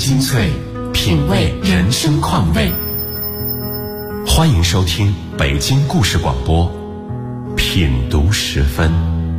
精粹，品味人生况味。欢迎收听北京故事广播，品读时分。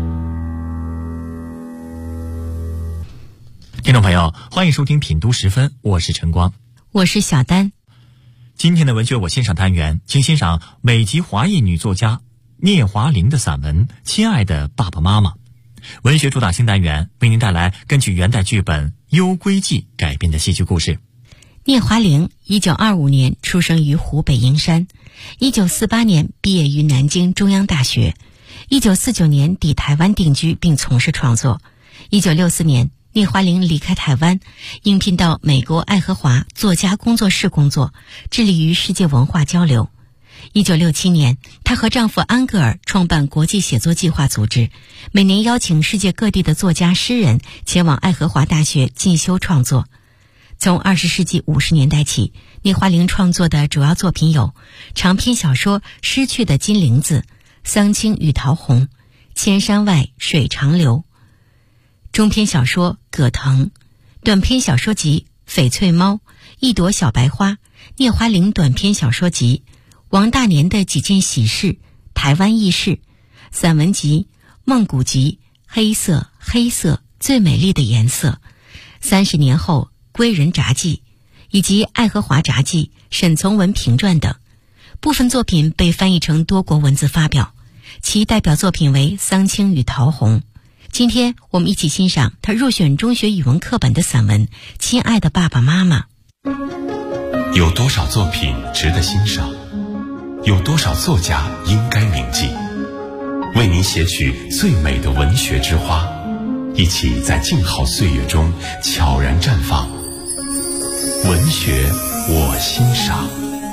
听众朋友，欢迎收听品读时分，我是晨光， 我是小丹。 今天的文学我欣赏单元，请欣赏美籍华裔女作家聂华苓的散文《亲爱的爸爸妈妈》。文学主打新单元为您带来根据元代剧本《幽归记》改编的戏剧故事。 聂华苓1925年出生于湖北营山，1948年毕业于南京中央大学，1949年抵台湾定居并从事创作。1964年，聂华苓离开台湾，应聘到美国爱荷华作家工作室工作，致力于世界文化交流。1967年，她和丈夫安格尔创办国际写作计划组织，每年邀请世界各地的作家诗人前往爱荷华大学进修创作。从20世纪50年代起，聂华苓创作的主要作品有长篇小说《失去的金铃子》、《桑青与桃红》、《千山外水长流》，中篇小说《葛藤》，短篇小说集《翡翠猫》、《一朵小白花》、聂华苓短篇小说集、王大年的几件喜事、台湾轶事、散文集《梦谷集》、黑色最美丽的颜色、30年后归人札记，以及爱荷华札记、沈从文评传等。部分作品被翻译成多国文字发表，其代表作品为《桑青与桃红》。今天我们一起欣赏他入选中学语文课本的散文《亲爱的爸爸妈妈》。 有多少作品值得欣赏？有多少作家应该铭记？为您写取最美的文学之花，一起在静好岁月中悄然绽放。文学我欣赏。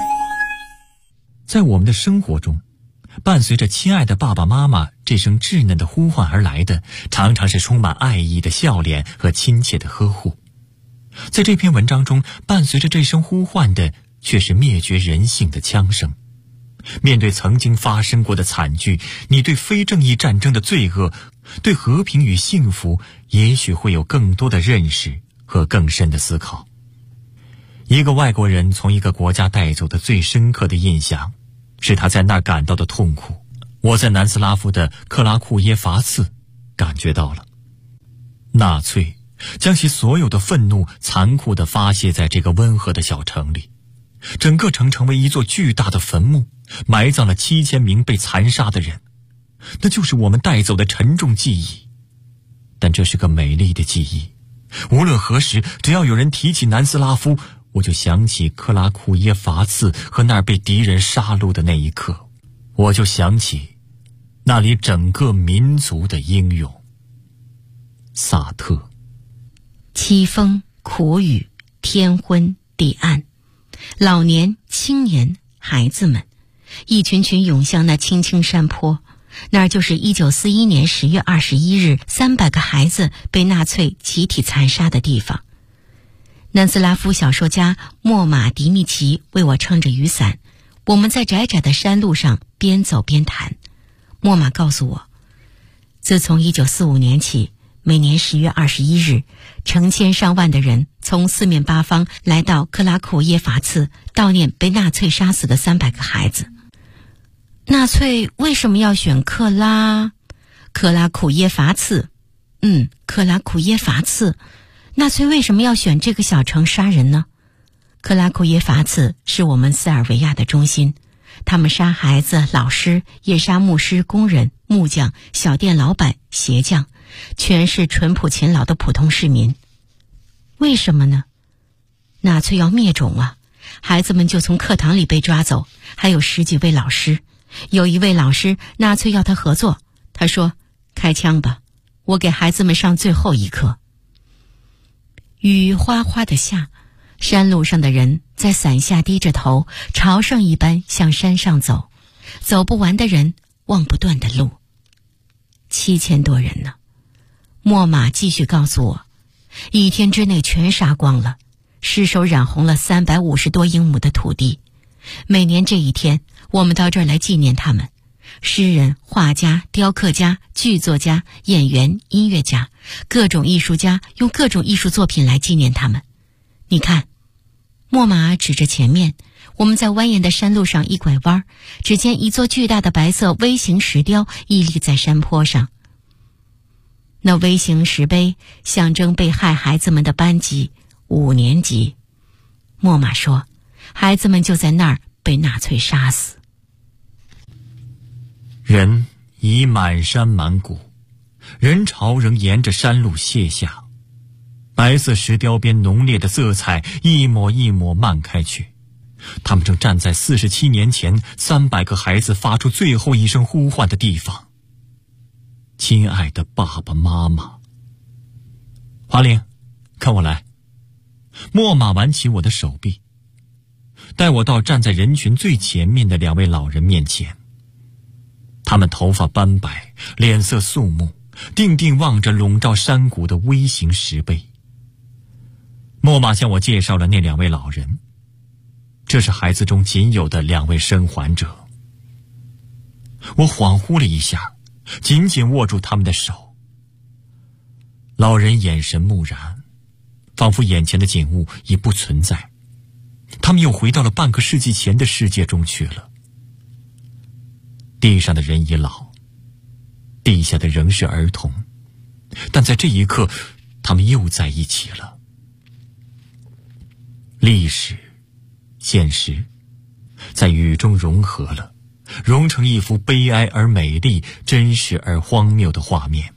在我们的生活中，伴随着亲爱的爸爸妈妈这声稚嫩的呼唤而来的，常常是充满爱意的笑脸和亲切的呵护。在这篇文章中，伴随着这声呼唤的却是灭绝人性的枪声。面对曾经发生过的惨剧，你对非正义战争的罪恶，对和平与幸福，也许会有更多的认识和更深的思考。一个外国人从一个国家带走的最深刻的印象，是他在那儿感到的痛苦。我在南斯拉夫的克拉库耶伐茨感觉到了，纳粹将其所有的愤怒残酷地发泄在这个温和的小城里，整个城成为一座巨大的坟墓，埋葬了7000名被残杀的人。那就是我们带走的沉重记忆，但这是个美丽的记忆。无论何时，只要有人提起南斯拉夫，我就想起克拉库耶伐茨和那儿被敌人杀戮的那一刻，我就想起那里整个民族的英勇。萨特。 凄风苦雨，天昏地暗，老年青年孩子们一群群涌向那青青山坡，那儿就是1941年10月21日300个孩子被纳粹集体残杀的地方。南斯拉夫小说家莫马迪密奇为我撑着雨伞，我们在窄窄的山路上边走边谈。莫马告诉我，自从1945年起，每年10月21日，成千上万的人从四面八方来到克拉库耶伐茨，悼念被纳粹杀死的300个孩子。纳粹为什么要选克拉库耶伐茨？克拉库耶伐茨。纳粹为什么要选这个小城杀人呢？克拉库耶伐茨是我们塞尔维亚的中心，他们杀孩子、老师，也杀牧师、工人、木匠、小店老板、鞋匠，全是淳朴勤劳的普通市民。为什么呢？纳粹要灭种啊！孩子们就从课堂里被抓走，还有10几位老师。有一位老师，纳粹要他合作，他说：“开枪吧，我给孩子们上最后一课。”雨哗哗地下，山路上的人在伞下低着头，朝圣一般向山上走，走不完的人望不断的路。7000多人呢。莫马继续告诉我，1天之内全杀光了，尸首染红了350多英亩的土地。每年这一天，我们到这儿来纪念他们。诗人、画家、雕刻家、剧作家、演员、音乐家，各种艺术家用各种艺术作品来纪念他们。 你看。莫玛指着前面，我们在蜿蜒的山路上一拐弯，只见一座巨大的白色微型石雕屹立在山坡上。那微型石碑象征被害孩子们的班级5年级。莫玛说，孩子们就在那儿被纳粹杀死。 人已满山满谷，人潮仍沿着山路泻下，白色石雕边浓烈的色彩一抹一抹漫开去。他们正站在47年前300个孩子发出最后一声呼唤的地方。亲爱的爸爸妈妈。华玲，跟我来。莫玛挽起我的手臂，带我到站在人群最前面的2位老人面前。他们头发斑白，脸色肃穆，定定望着笼罩山谷的微型石碑。莫玛向我介绍了那2位老人，这是孩子中仅有的2位生还者。我恍惚了一下，紧紧握住他们的手。老人眼神木然，仿佛眼前的景物已不存在，他们又回到了半个世纪前的世界中去了。地上的人已老，地下的仍是儿童，但在这一刻，他们又在一起了。历史、现实，在雨中融合了，融成一幅悲哀而美丽、真实而荒谬的画面。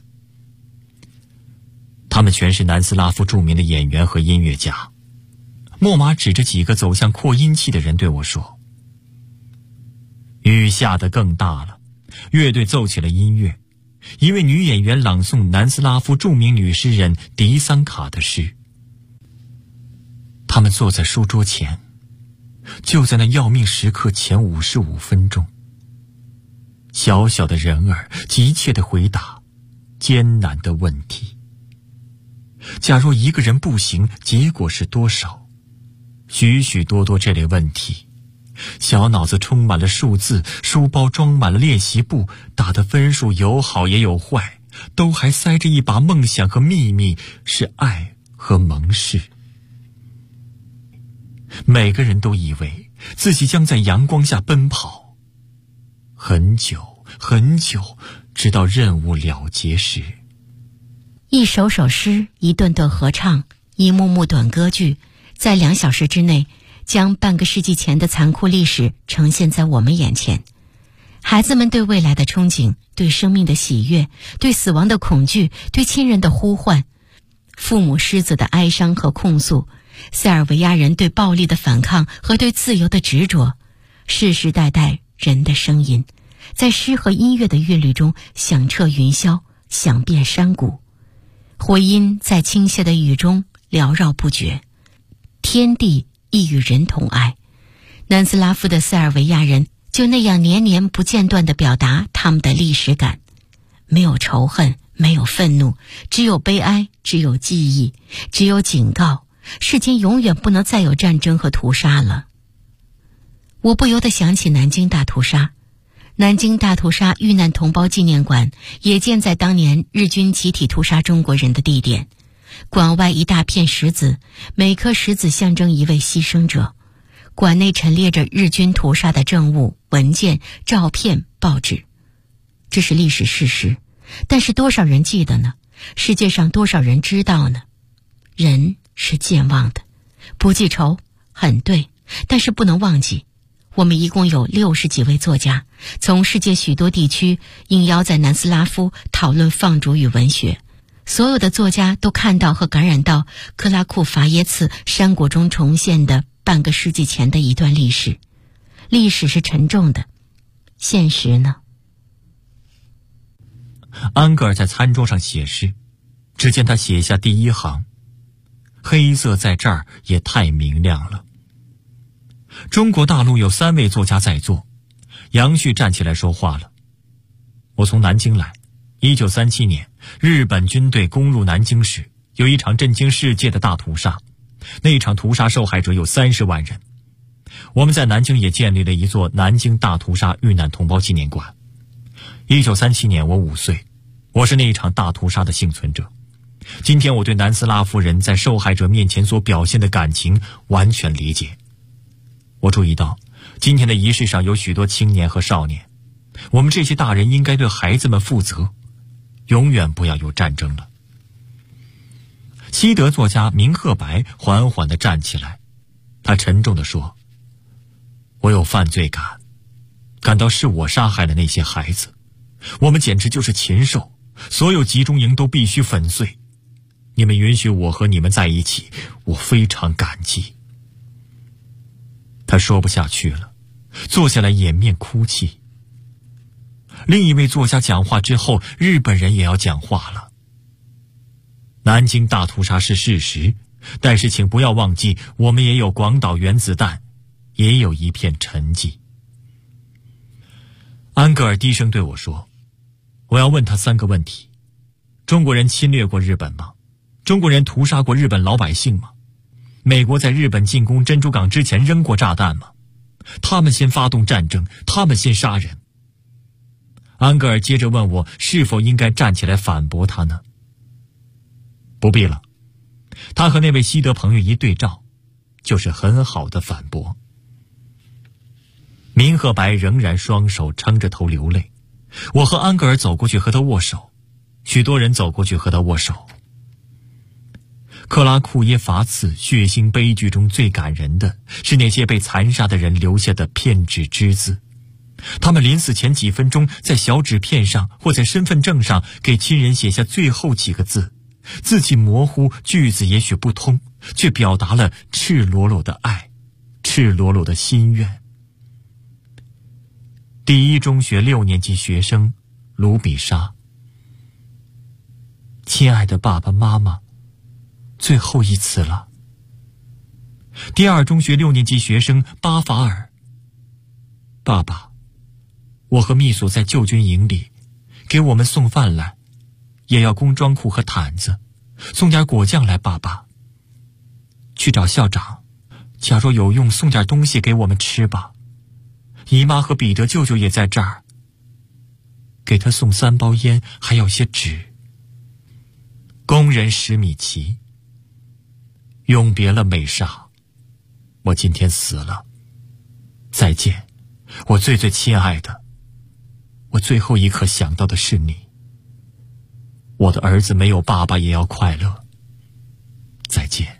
他们全是南斯拉夫著名的演员和音乐家。莫玛指着几个走向扩音器的人对我说：“雨下得更大了，乐队奏起了音乐，一位女演员朗诵南斯拉夫著名女诗人迪桑卡的诗。他们坐在书桌前，就在那要命时刻前55分钟。小小的人儿急切地回答艰难的问题。假若一个人不行，结果是多少？许许多多这类问题。小脑子充满了数字，书包装满了练习簿，打的分数有好也有坏，都还塞着一把梦想和秘密，是爱和盟誓。每个人都以为自己将在阳光下奔跑，很久很久，直到任务了结时。 一首首诗，一段段合唱，一幕幕短歌剧，在2小时之内，将半个世纪前的残酷历史呈现在我们眼前。孩子们对未来的憧憬，对生命的喜悦，对死亡的恐惧，对亲人的呼唤，父母失子的哀伤和控诉，塞尔维亚人对暴力的反抗和对自由的执着，世世代代人的声音，在诗和音乐的韵律中响彻云霄，响遍山谷。回音在倾泻的雨中缭绕不绝，天地亦与人同哀。南斯拉夫的塞尔维亚人就那样年年不间断地表达他们的历史感，没有仇恨，没有愤怒，只有悲哀，只有记忆，只有警告，世间永远不能再有战争和屠杀了。我不由得想起南京大屠杀。南京大屠杀遇难同胞纪念馆也建在当年日军集体屠杀中国人的地点，馆外一大片石子，每颗石子象征一位牺牲者。馆内陈列着日军屠杀的证物、文件、照片、报纸。这是历史事实，但是多少人记得呢？世界上多少人知道呢？人是健忘的，不记仇很对，但是不能忘记。我们一共有60几位作家，从世界许多地区应邀在南斯拉夫讨论放逐与文学。所有的作家都看到和感染到克拉库伐耶茨山谷中重现的半个世纪前的一段历史。历史是沉重的，现实呢？ 安格尔在餐桌上写诗，只见他写下第1行：黑色在这儿也太明亮了。中国大陆有3位作家在座。杨旭站起来说话了：我从南京来，1937年日本军队攻入南京时，有一场震惊世界的大屠杀，那场屠杀受害者有30万人。我们在南京也建立了一座南京大屠杀遇难同胞纪念馆。1937年我5岁，我是那一场大屠杀的幸存者。 今天我对南斯拉夫人在受害者面前所表现的感情完全理解。我注意到今天的仪式上有许多青年和少年，我们这些大人应该对孩子们负责，永远不要有战争了。西德作家明赫白缓缓地站起来，他沉重地说：我有犯罪感，感到是我杀害了那些孩子，我们简直就是禽兽，所有集中营都必须粉碎。你们允许我和你们在一起，我非常感激。他说不下去了，坐下来掩面哭泣。另一位作家讲话之后，日本人也要讲话了。南京大屠杀是事实，但是请不要忘记，我们也有广岛原子弹，也有一片沉寂。安格尔低声对我说：我要问他3个问题。中国人侵略过日本吗？中国人屠杀过日本老百姓吗？美国在日本进攻珍珠港之前扔过炸弹吗？他们先发动战争，他们先杀人。安格尔接着问我是否应该站起来反驳他呢？不必了，他和那位西德朋友一对照，就是很好的反驳。明赫白仍然双手撑着头流泪，我和安格尔走过去和他握手，许多人走过去和他握手。克拉库耶伐茨血腥悲剧中最感人的是那些被残杀的人留下的片纸之字，他们临死前几分钟在小纸片上或在身份证上给亲人写下最后几个字，字迹模糊，句子也许不通，却表达了赤裸裸的爱，赤裸裸的心愿。第一中学6年级学生卢比莎：亲爱的爸爸妈妈，最后一次了。第二中学6年级学生巴法尔：爸爸，我和秘书在旧军营里，给我们送饭来，也要工装裤和毯子，送点果酱来。爸爸，去找校长，假若有用，送点东西给我们吃吧。姨妈和彼得舅舅也在这儿，给他送3包烟，还有些纸。工人史米奇：永别了美莎，我今天死了，再见，我最最亲爱的，我最后一刻想到的是你。我的儿子没有爸爸也要快乐，再见。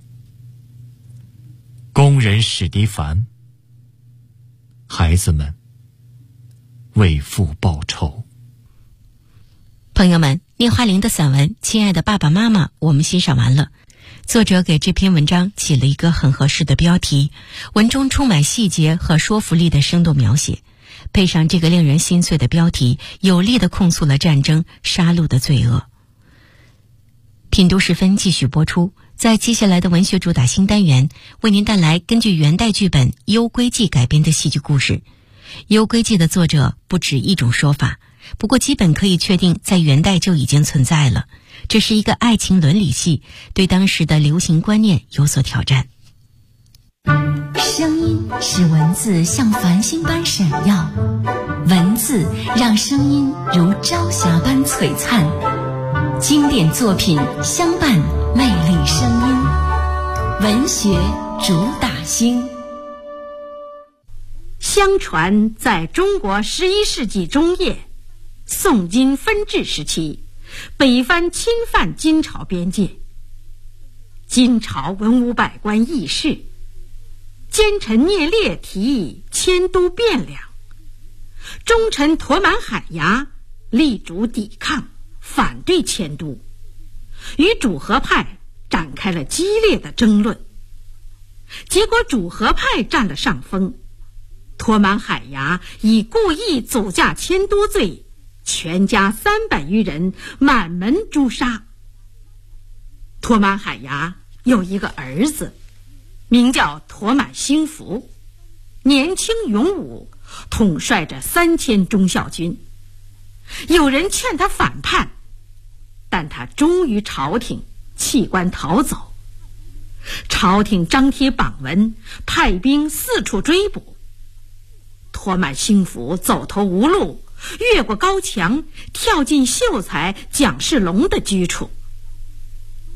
工人史蒂凡：孩子们，为父报仇。 朋友们，聂华苓的散文《亲爱的爸爸妈妈》我们欣赏完了。作者给这篇文章起了一个很合适的标题，文中充满细节和说服力的生动描写，配上这个令人心碎的标题，有力地控诉了战争杀戮的罪恶。品读时分继续播出，在接下来的文学主打新单元，为您带来根据元代剧本《幽归记》改编的戏剧故事。《幽归记》的作者不止一种说法，不过基本可以确定在元代就已经存在了。这是一个爱情伦理戏，对当时的流行观念有所挑战。 声音使文字像繁星般闪耀，文字让声音如朝霞般璀璨。经典作品相伴，魅力声音，文学主打星。 相传在中国11世纪中叶，宋金分治时期，北藩侵犯金朝边界，金朝文武百官议事，奸臣聂烈提议迁都汴梁，忠臣陀满海牙力主抵抗，反对迁都，与主和派展开了激烈的争论。结果主和派占了上风，陀满海牙以故意阻驾迁都罪，全家300余人满门诛杀。陀满海牙有一个儿子，名叫陀满兴福，年轻勇武，统帅着3000忠孝军。有人劝他反叛，但他忠于朝廷，弃官逃走。朝廷张贴榜文，派兵四处追捕。陀满兴福走投无路，越过高墙，跳进秀才蒋世龙的居处。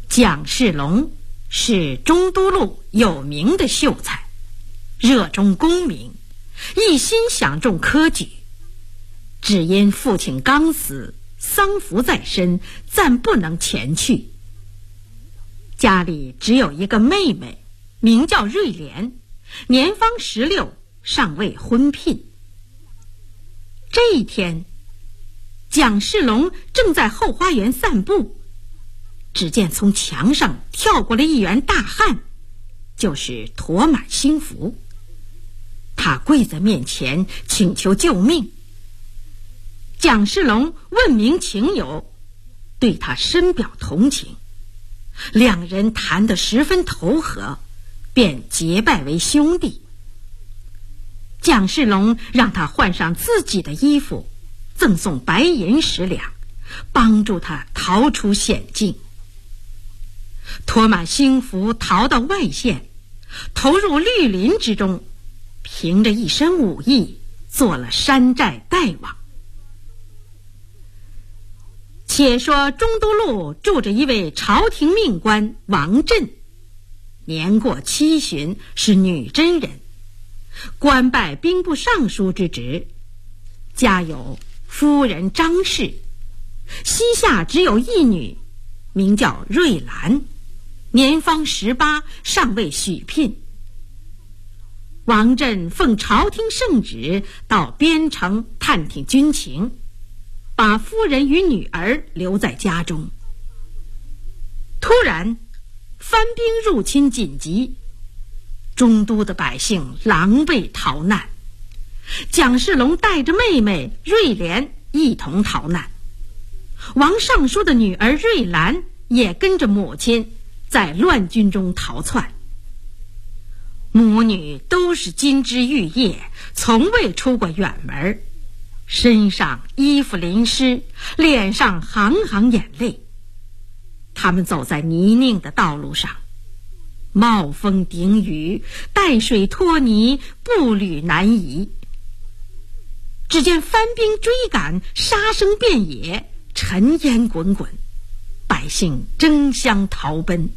蒋世龙是中都路有名的秀才，热衷功名，一心想中科举，只因父亲刚死，丧服在身，暂不能前去。家里只有一个妹妹，名叫瑞莲，年方16，尚未婚聘。这一天，蒋世龙正在后花园散步，只见从墙上跳过了一员大汉，就是驼满兴福。他跪在面前请求救命。蒋世龙问明情由，对他深表同情，两人谈得十分投合，便结拜为兄弟。蒋世龙让他换上自己的衣服，赠送白银10两，帮助他逃出险境。驼满兴福逃到外县，投入绿林之中，凭着一身武艺，做了山寨大王。且说中都路住着一位朝廷命官王振，年过70，是女真人，官拜兵部尚书之职，家有夫人张氏，膝下只有一女，名叫瑞兰，年方18，尚未许聘。王振奉朝廷圣旨到边城探听军情，把夫人与女儿留在家中。突然藩兵入侵紧急，中都的百姓狼狈逃难，蒋世龙带着妹妹瑞莲一同逃难。王尚书的女儿瑞兰也跟着母亲在乱军中逃窜。母女都是金枝玉叶，从未出过远门，身上衣服淋湿，脸上行行眼泪。他们走在泥泞的道路上，冒风顶雨，带水拖泥，步履难移。只见藩兵追赶，杀声遍野，尘烟滚滚，百姓争相逃奔。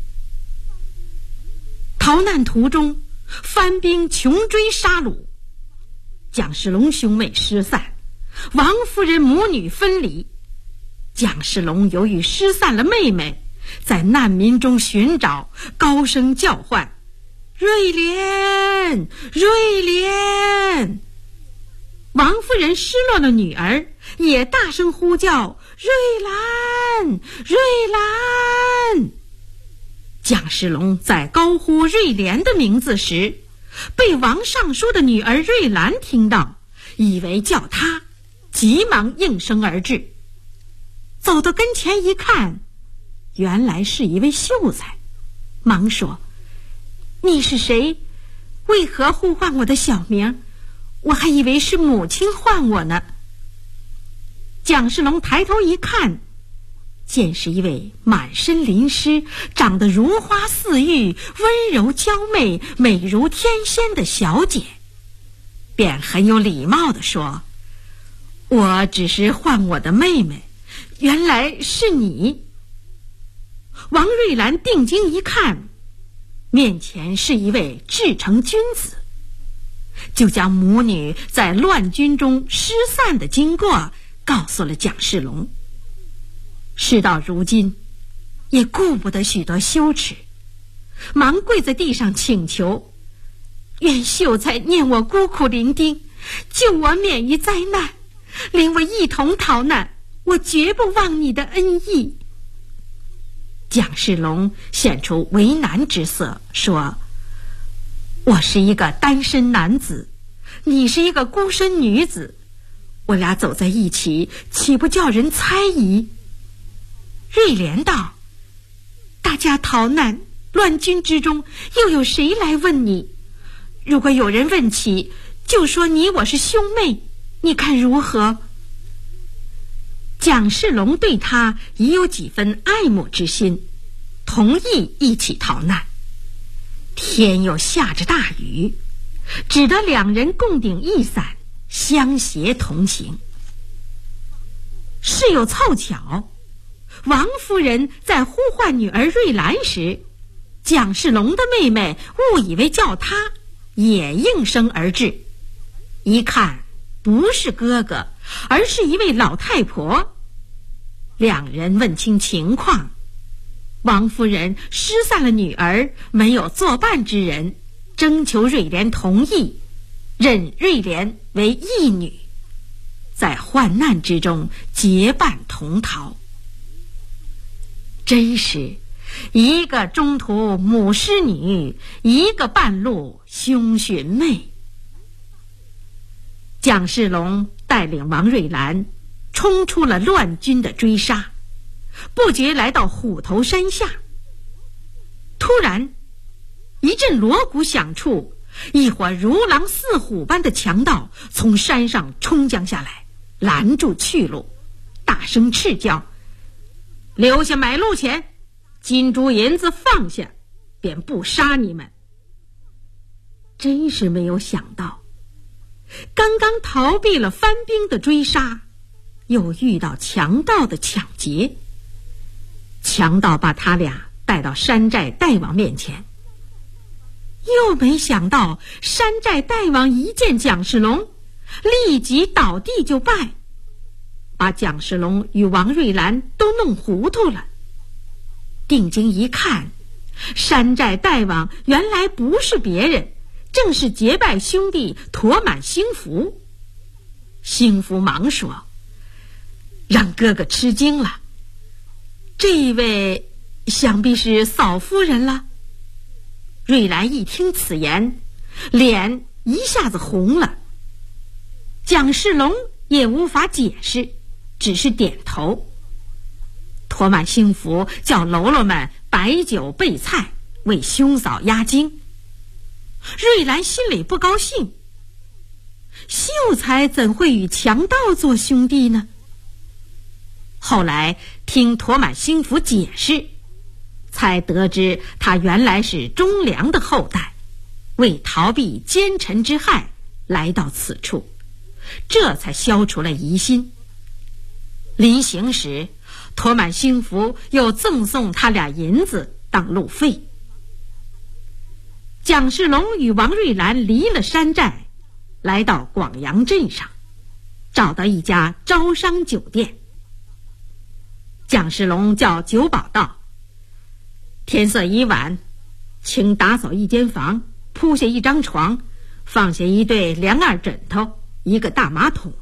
逃难途中，藩兵穷追杀戮，蒋世龙兄妹失散，王夫人母女分离。蒋世龙由于失散了妹妹，在难民中寻找，高声叫唤：瑞莲，瑞莲！王夫人失落了女儿，也大声呼叫：瑞兰，瑞兰！蒋世龙在高呼瑞莲的名字时，被王尚书的女儿瑞兰听到，以为叫他，急忙应声而至。走到跟前一看，原来是一位秀才，忙说：你是谁？为何呼唤我的小名？我还以为是母亲唤我呢。蒋世龙抬头一看，见是一位满身淋湿，长得如花似玉，温柔娇媚，美如天仙的小姐，便很有礼貌地说：我只是唤我的妹妹，原来是你。王瑞兰定睛一看，面前是一位至诚君子，就将母女在乱军中失散的经过告诉了蒋世龙。事到如今，也顾不得许多羞耻，忙跪在地上请求：愿秀才念我孤苦伶仃，救我免于灾难，领我一同逃难，我绝不忘你的恩义。蒋世龙显出为难之色，说：我是一个单身男子，你是一个孤身女子，我俩走在一起，岂不叫人猜疑？瑞莲道：大家逃难，乱军之中，又有谁来问你？如果有人问起，就说你我是兄妹，你看如何？蒋世龙对他已有几分爱慕之心，同意一起逃难。天又下着大雨，只得两人共顶一伞，相携同行。事有凑巧， 王夫人在呼唤女儿瑞兰时，蒋世龙的妹妹误以为叫她，也应声而至。一看不是哥哥，而是一位老太婆。两人问清情况，王夫人失散了女儿，没有作伴之人，征求瑞莲同意，认瑞莲为义女，在患难之中结伴同逃。真是一个中途母失女，一个半路兄寻妹。蒋世龙带领王瑞兰冲出了乱军的追杀，不觉来到虎头山下。突然一阵锣鼓响处，一伙如狼似虎般的强盗从山上冲将下来，拦住去路，大声斥叫：留下买路钱，金珠银子放下，便不杀你们。真是没有想到，刚刚逃避了番兵的追杀，又遇到强盗的抢劫。强盗把他俩带到山寨大王面前，又没想到山寨大王一见蒋世龙，立即倒地就拜，把蒋世龙与王瑞兰都弄糊涂了。定睛一看，山寨大王原来不是别人，正是结拜兄弟驼满兴福。兴福忙说：让哥哥吃惊了，这一位想必是嫂夫人了。瑞兰一听此言，脸一下子红了。蒋世龙也无法解释，只是点头。驼满兴福叫喽啰们摆酒备菜，为兄嫂压惊。瑞兰心里不高兴，秀才怎会与强盗做兄弟呢？后来听驼满兴福解释，才得知他原来是忠良的后代，为逃避奸臣之害来到此处，这才消除了疑心。临行时，驼满兴福又赠送他俩银子当路费。蒋世龙与王瑞兰离了山寨，来到广阳镇上，找到一家招商酒店。蒋世龙叫酒保道：天色已晚，请打扫一间房，铺下一张床，放下一对凉二枕头，一个大马桶。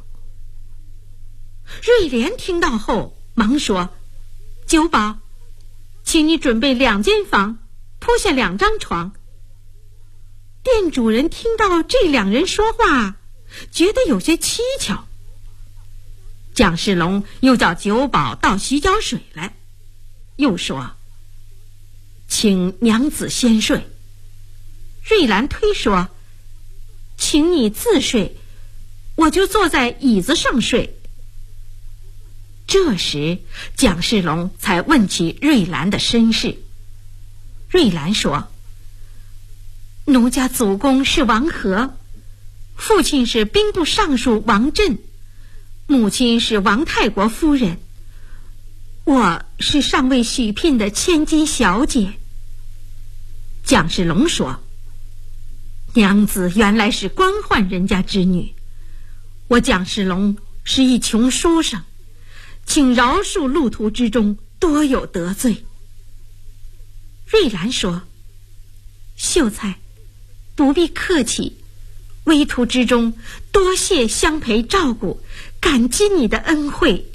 瑞莲听到后忙说：酒保，请你准备2间房，铺下2张床。店主人听到这2人说话，觉得有些蹊跷。蒋世龙又叫酒保倒洗脚水来，又说：请娘子先睡。瑞兰推说：请你自睡，我就坐在椅子上睡。这时蒋世龙才问起瑞兰的身世。瑞兰说：奴家祖公是王和，父亲是兵部尚书王振，母亲是王太国夫人，我是尚未许聘的千金小姐。蒋世龙说：娘子原来是官宦人家之女，我蒋世龙是一穷书生，请饶恕路途之中多有得罪。瑞兰说：秀才不必客气，危途之中多谢相陪照顾，感激你的恩惠。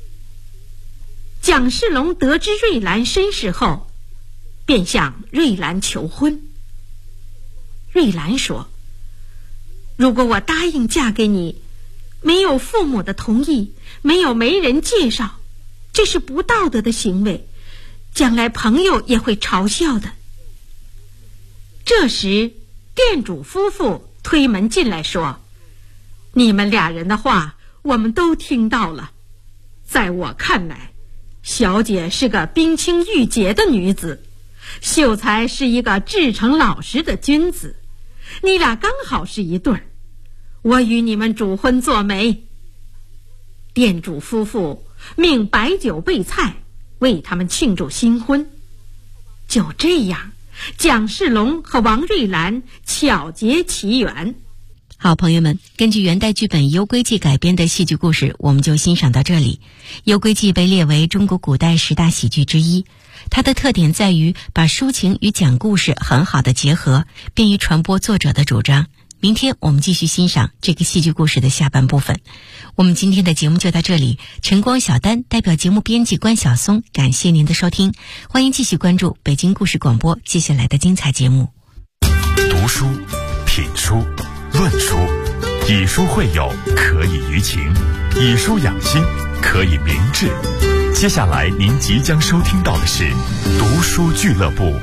蒋世龙得知瑞兰身世后，便向瑞兰求婚。瑞兰说：如果我答应嫁给你，没有父母的同意，没有媒人介绍，这是不道德的行为，将来朋友也会嘲笑的。这时店主夫妇推门进来说：你们2人的话我们都听到了，在我看来，小姐是个冰清玉洁的女子，秀才是一个至诚老实的君子，你俩刚好是一对儿，我与你们主婚做媒。店主夫妇命摆酒备菜， 为他们庆祝新婚。就这样，蒋世龙和王瑞兰巧结奇缘。 好朋友们，根据元代剧本《游归记》改编的戏剧故事，我们就欣赏到这里。《游归记》被列为中国古代10大喜剧之一，它的特点在于把抒情与讲故事很好的结合，便于传播作者的主张。明天我们继续欣赏这个戏剧故事的下半部分。我们今天的节目就到这里，晨光小丹代表节目编辑关晓松，感谢您的收听，欢迎继续关注北京故事广播接下来的精彩节目。 读书、品书、论书，以书会友，可以娱情；以书养心，可以明志。接下来您即将收听到的是读书俱乐部。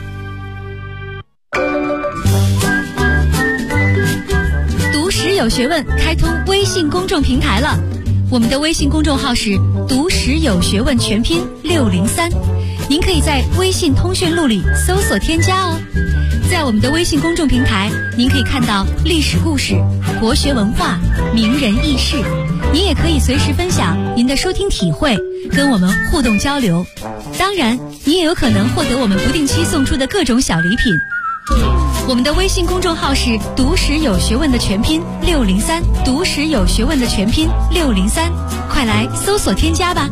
读史有学问开通微信公众平台了，我们的微信公众号是读史有学问全拼603，您可以在微信通讯录里搜索添加哦。在我们的微信公众平台，您可以看到历史故事、国学文化、名人轶事，您也可以随时分享您的收听体会，跟我们互动交流。当然，您也有可能获得我们不定期送出的各种小礼品。我们的微信公众号是读史有学问的全拼603，读史有学问的全拼603，快来搜索添加吧。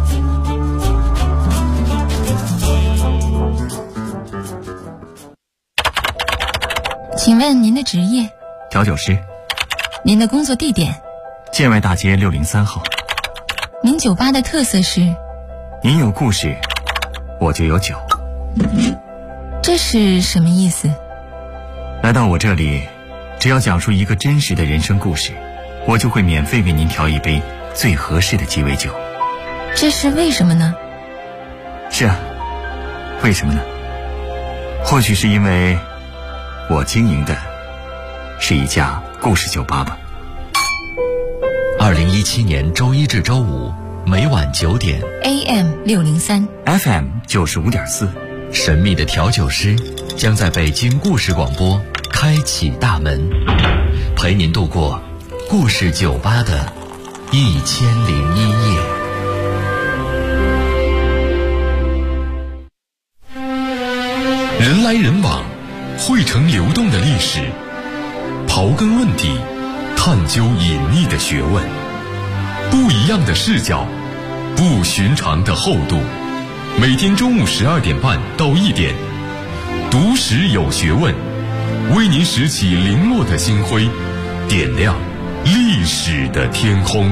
请问您的职业？ 调酒师。 您的工作地点？ 建外大街603号。 您酒吧的特色是？ 您有故事，我就有酒。 这是什么意思？ 来到我这里，只要讲述一个真实的人生故事，我就会免费为您调一杯最合适的鸡尾酒。 这是为什么呢？ 是啊，为什么呢？或许是因为我经营的是一家故事酒吧吧。 2017年周一至周五每晚9点 AM 603 FM 95.4， 神秘的调酒师将在北京故事广播开启大门，陪您度过故事酒吧的1001夜。 人来人往，汇成流动的历史，刨根问底，探究隐秘的学问，不一样的视角，不寻常的厚度。每天中午12点半到1点，读史有学问，为您拾起零落的星辉，点亮历史的天空。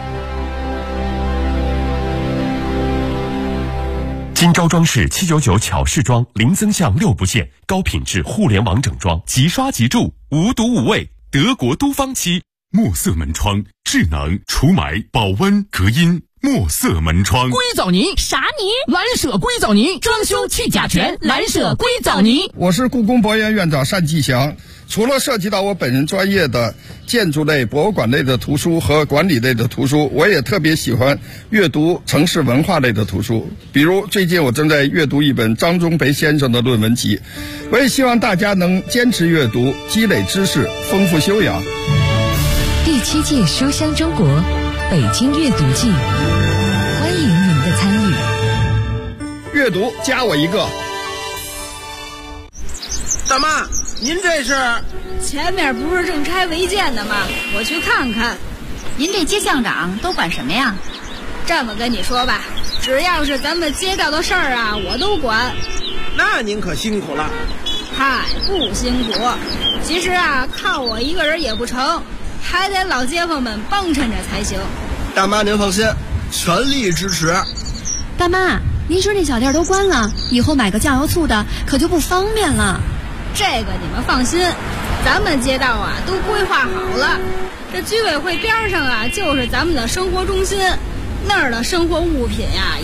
金招装饰799巧饰装，零增项6不限，高品质互联网整装，即刷即住，无毒无味，德国都方漆。墨色门窗，智能除霾、保温、隔音。墨色门窗， 硅藻泥啥泥？ 蓝舍硅藻泥，装修去甲醛，蓝舍硅藻泥。 我是故宫博物院院长单霁翔。除了涉及到我本人专业的建筑类、博物馆类的图书和管理类的图书，我也特别喜欢阅读城市文化类的图书。比如最近我正在阅读一本张忠培先生的论文集，我也希望大家能坚持阅读，积累知识，丰富修养。 第7届书香中国北京阅读季，欢迎您的参与。 阅读加我一个。 大妈，您这是？ 前面不是正拆违建呢吗？我去看看。 您这街巷长都管什么呀？ 这么跟你说吧，只要是咱们街道的事儿啊，我都管。 那您可辛苦了。 嗨，不辛苦。其实啊，靠我一个人也不成，还得老街坊们帮衬着才行。 大妈您放心，全力支持。 大妈，您说这小店都关了，以后买个酱油醋的可就不方便了。 这个你们放心，咱们街道啊都规划好了，这居委会边上啊就是咱们的生活中心，那儿的生活物品呀